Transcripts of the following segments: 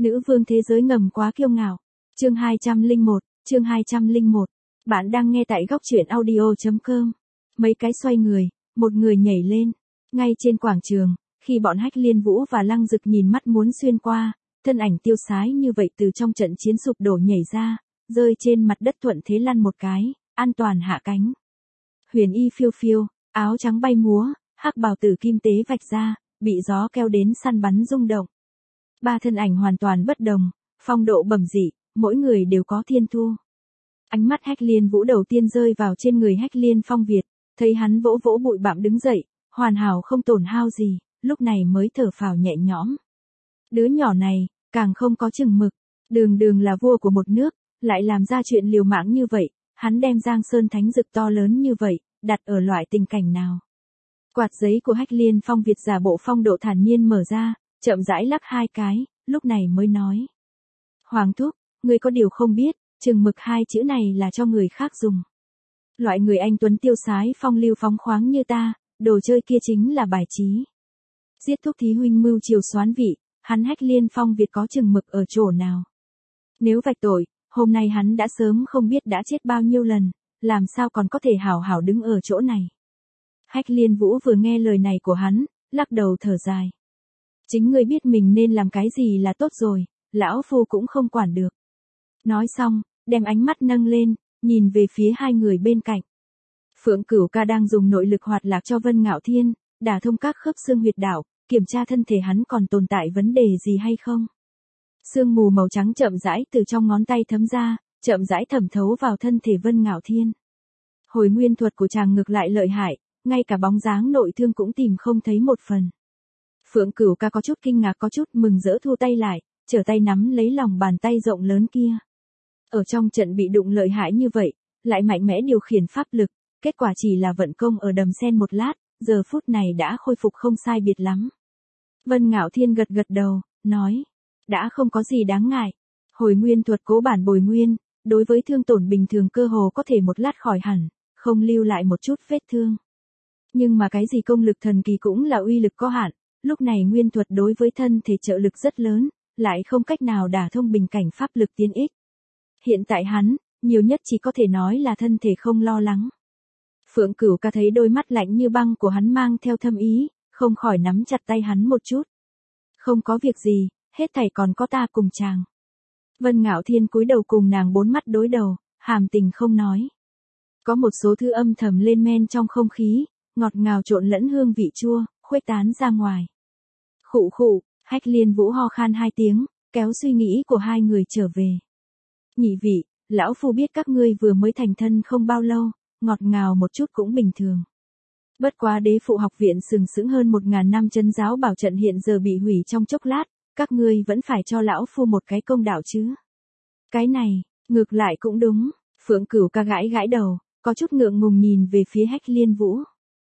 Nữ vương thế giới ngầm quá kiêu ngạo. Chương 201. Bạn đang nghe tại góc truyện audio.com. Mấy cái xoay người, một người nhảy lên. Ngay trên quảng trường, khi bọn Hách Liên Vũ và Lăng Dực nhìn mắt muốn xuyên qua, thân ảnh tiêu sái như vậy từ trong trận chiến sụp đổ nhảy ra, rơi trên mặt đất thuận thế lăn một cái, an toàn hạ cánh. Huyền y phiêu phiêu, áo trắng bay múa, hắc bào tử kim tế vạch ra, bị gió kéo đến săn bắn rung động. Ba thân ảnh hoàn toàn bất đồng, phong độ bẩm dị, mỗi người đều có thiên thu. Ánh mắt Hách Liên Vũ đầu tiên rơi vào trên người Hách Liên Phong Việt, thấy hắn vỗ vỗ bụi bặm đứng dậy, hoàn hảo không tổn hao gì, lúc này mới thở phào nhẹ nhõm. Đứa nhỏ này, càng không có chừng mực, đường đường là vua của một nước, lại làm ra chuyện liều mạng như vậy, hắn đem Giang Sơn Thánh Dực to lớn như vậy, đặt ở loại tình cảnh nào. Quạt giấy của Hách Liên Phong Việt giả bộ phong độ thản nhiên mở ra, chậm rãi lắc hai cái, lúc này mới nói. Hoàng thúc, ngươi có điều không biết, chừng mực hai chữ này là cho người khác dùng. Loại người anh tuấn tiêu sái phong lưu phóng khoáng như ta, đồ chơi kia chính là bài trí. Giết thúc thí huynh mưu triều soán vị, hắn Hách Liên Phong Việt có chừng mực ở chỗ nào. Nếu vạch tội, hôm nay hắn đã sớm không biết đã chết bao nhiêu lần, làm sao còn có thể hảo hảo đứng ở chỗ này. Hách Liên Vũ vừa nghe lời này của hắn, lắc đầu thở dài. Chính ngươi biết mình nên làm cái gì là tốt rồi, lão phu cũng không quản được. Nói xong, đem ánh mắt nâng lên, nhìn về phía hai người bên cạnh. Phượng Cửu Ca đang dùng nội lực hoạt lạc cho Vân Ngạo Thiên, đả thông các khớp xương huyệt đạo, kiểm tra thân thể hắn còn tồn tại vấn đề gì hay không. Sương mù màu trắng chậm rãi từ trong ngón tay thấm ra, chậm rãi thẩm thấu vào thân thể Vân Ngạo Thiên. Hồi nguyên thuật của chàng ngược lại lợi hại, ngay cả bóng dáng nội thương cũng tìm không thấy một phần. Phượng Cửu Ca có chút kinh ngạc có chút mừng rỡ thu tay lại, trở tay nắm lấy lòng bàn tay rộng lớn kia. Ở trong trận bị đụng lợi hại như vậy, lại mạnh mẽ điều khiển pháp lực, kết quả chỉ là vận công ở đầm sen một lát, giờ phút này đã khôi phục không sai biệt lắm. Vân Ngạo Thiên gật gật đầu, nói, đã không có gì đáng ngại. Hồi nguyên thuật cố bản bồi nguyên, đối với thương tổn bình thường cơ hồ có thể một lát khỏi hẳn, không lưu lại một chút vết thương. Nhưng mà cái gì công lực thần kỳ cũng là uy lực có hạn, lúc này nguyên thuật đối với thân thể trợ lực rất lớn, lại không cách nào đả thông bình cảnh pháp lực tiến ích. Hiện tại hắn, nhiều nhất chỉ có thể nói là thân thể không lo lắng. Phượng Cửu Ca thấy đôi mắt lạnh như băng của hắn mang theo thâm ý, không khỏi nắm chặt tay hắn một chút. Không có việc gì, hết thảy còn có ta cùng chàng. Vân Ngạo Thiên cúi đầu cùng nàng bốn mắt đối đầu, hàm tình không nói. Có một số thứ âm thầm lên men trong không khí, ngọt ngào trộn lẫn hương vị chua, khuếch tán ra ngoài. Khụ khụ, Hách Liên Vũ ho khan hai tiếng, kéo suy nghĩ của hai người trở về. Nhị vị, lão phu biết các ngươi vừa mới thành thân không bao lâu, ngọt ngào một chút cũng bình thường. Bất quá Đế Phụ học viện sừng sững hơn 1000 năm chân giáo bảo trận hiện giờ bị hủy trong chốc lát, các ngươi vẫn phải cho lão phu một cái công đạo chứ. Cái này, ngược lại cũng đúng, Phượng Cửu Ca gãi gãi đầu, có chút ngượng ngùng nhìn về phía Hách Liên Vũ.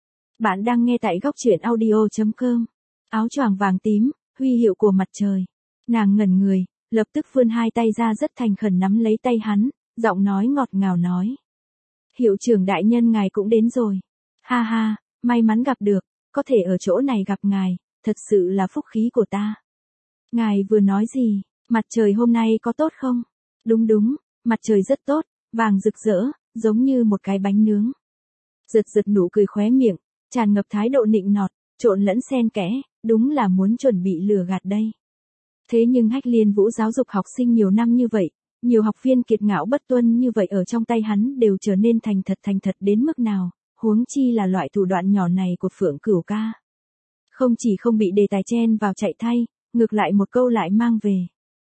Bạn đang nghe tại góc truyện audio.com. Áo choàng vàng tím, huy hiệu của mặt trời. Nàng ngẩn người, lập tức vươn hai tay ra rất thành khẩn nắm lấy tay hắn, giọng nói ngọt ngào nói. Hiệu trưởng đại nhân ngài cũng đến rồi. Ha ha, may mắn gặp được, có thể ở chỗ này gặp ngài, thật sự là phúc khí của ta. Ngài vừa nói gì, mặt trời hôm nay có tốt không? Đúng đúng, mặt trời rất tốt, vàng rực rỡ, giống như một cái bánh nướng. Giật giật nụ cười khóe miệng, tràn ngập thái độ nịnh nọt, trộn lẫn xen kẽ, đúng là muốn chuẩn bị lừa gạt đây. Thế nhưng Hách Liên Vũ giáo dục học sinh nhiều năm như vậy, nhiều học viên kiệt ngạo bất tuân như vậy ở trong tay hắn đều trở nên thành thật đến mức nào, huống chi là loại thủ đoạn nhỏ này của Phượng Cửu Ca. Không chỉ không bị đề tài chen vào chạy thay, ngược lại một câu lại mang về.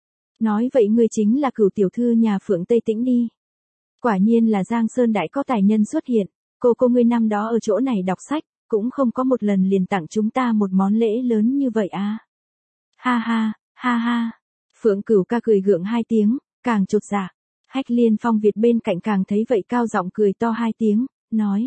Nói vậy ngươi chính là Cửu tiểu thư nhà Phượng Tây Tĩnh đi. Quả nhiên là Giang Sơn đại có tài nhân xuất hiện, cô ngươi năm đó ở chỗ này đọc sách, cũng không có một lần liền tặng chúng ta một món lễ lớn như vậy à. Ha ha, ha ha. Phượng Cửu Ca cười gượng hai tiếng, càng chột dạ. Hách Liên Phong Việt bên cạnh càng thấy vậy cao giọng cười to hai tiếng, nói.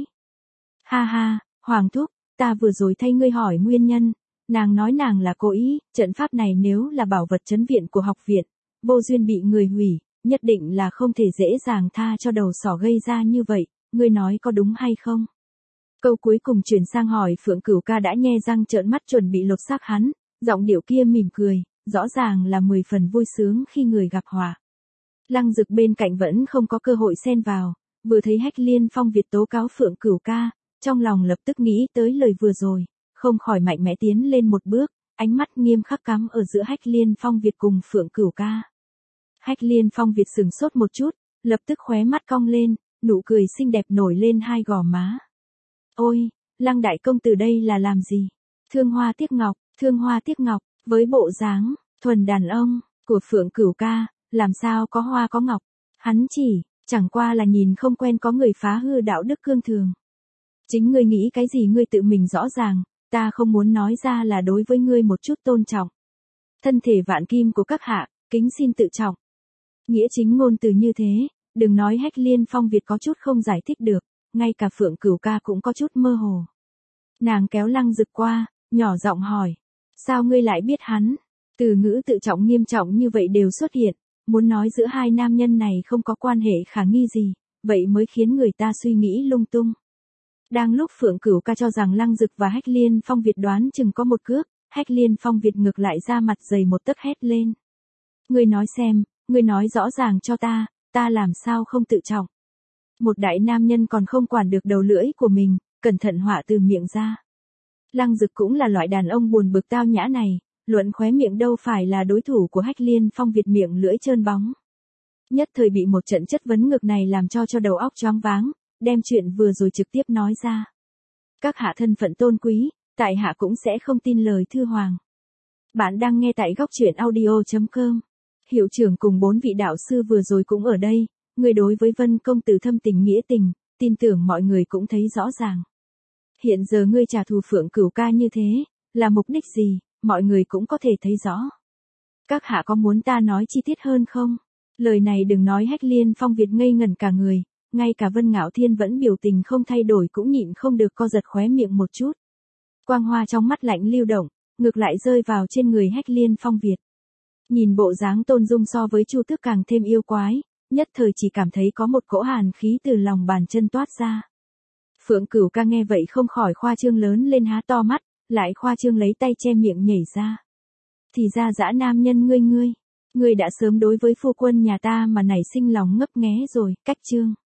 Ha ha, Hoàng thúc, ta vừa rồi thay ngươi hỏi nguyên nhân, nàng nói nàng là cố ý, trận pháp này nếu là bảo vật trấn viện của học viện, vô duyên bị người hủy, nhất định là không thể dễ dàng tha cho đầu sỏ gây ra như vậy, ngươi nói có đúng hay không? Câu cuối cùng chuyển sang hỏi Phượng Cửu Ca đã nhe răng trợn mắt chuẩn bị lột xác hắn, giọng điệu kia mỉm cười, rõ ràng là 10 phần vui sướng khi người gặp họa. Lăng Dực bên cạnh vẫn không có cơ hội xen vào, vừa thấy Hách Liên Phong Việt tố cáo Phượng Cửu ca, trong lòng lập tức nghĩ tới lời vừa rồi, không khỏi mạnh mẽ tiến lên một bước, ánh mắt nghiêm khắc cắm ở giữa Hách Liên Phong Việt cùng Phượng Cửu ca. Hách Liên Phong Việt sừng sốt một chút, lập tức khóe mắt cong lên, nụ cười xinh đẹp nổi lên hai gò má. Ôi, Lăng đại công tử đây là làm gì? Thương hoa tiếc ngọc, với bộ dáng thuần đàn ông của Phượng Cửu ca, làm sao có hoa có ngọc, hắn chẳng qua là nhìn không quen có người phá hư đạo đức cương thường. Chính ngươi nghĩ cái gì ngươi tự mình rõ ràng, ta không muốn nói ra là đối với ngươi một chút tôn trọng. Thân thể vạn kim của các hạ, kính xin tự trọng. Nghĩa chính ngôn từ như thế, đừng nói Hách Liên Phong Việt có chút không giải thích được, ngay cả Phượng Cửu ca cũng có chút mơ hồ. Nàng kéo Lăng Dực qua, nhỏ giọng hỏi, sao ngươi lại biết hắn? Từ ngữ tự trọng nghiêm trọng như vậy đều xuất hiện, muốn nói giữa hai nam nhân này không có quan hệ khả nghi gì, vậy mới khiến người ta suy nghĩ lung tung. Đang lúc Phượng Cửu ca cho rằng Lăng Dực và Hách Liên Phong Việt đoán chừng có một cước, Hách Liên Phong Việt ngược lại ra mặt dày một tấc hét lên. Ngươi nói xem, ngươi nói rõ ràng cho ta làm sao không tự trọng. Một đại nam nhân còn không quản được đầu lưỡi của mình, cẩn thận họa từ miệng ra. Lăng Dực cũng là loại đàn ông buồn bực tao nhã này, luận khóe miệng đâu phải là đối thủ của Hách Liên Phong Việt miệng lưỡi trơn bóng. Nhất thời bị một trận chất vấn ngược này làm cho đầu óc choáng váng, đem chuyện vừa rồi trực tiếp nói ra. Các hạ thân phận tôn quý, tại hạ cũng sẽ không tin lời thư hoàng. Bạn đang nghe tại góc truyện audio.com. Hiệu trưởng cùng 4 vị đạo sư vừa rồi cũng ở đây, người đối với Vân công tử thâm tình nghĩa tình, tin tưởng mọi người cũng thấy rõ ràng. Hiện giờ ngươi trả thù Phượng Cửu ca như thế, là mục đích gì, mọi người cũng có thể thấy rõ. Các hạ có muốn ta nói chi tiết hơn không? Lời này đừng nói Hách Liên Phong Việt ngây ngẩn cả người, ngay cả Vân Ngạo Thiên vẫn biểu tình không thay đổi cũng nhịn không được co giật khóe miệng một chút. Quang hoa trong mắt lạnh lưu động, ngược lại rơi vào trên người Hách Liên Phong Việt. Nhìn bộ dáng tôn dung so với Chu Tước càng thêm yêu quái, nhất thời chỉ cảm thấy có một cỗ hàn khí từ lòng bàn chân toát ra. Phượng Cửu ca nghe vậy không khỏi khoa trương lớn lên há to mắt, lại khoa trương lấy tay che miệng nhảy ra. Thì ra dã nam nhân ngươi đã sớm đối với phu quân nhà ta mà nảy sinh lòng ngấp nghé rồi, cách chương.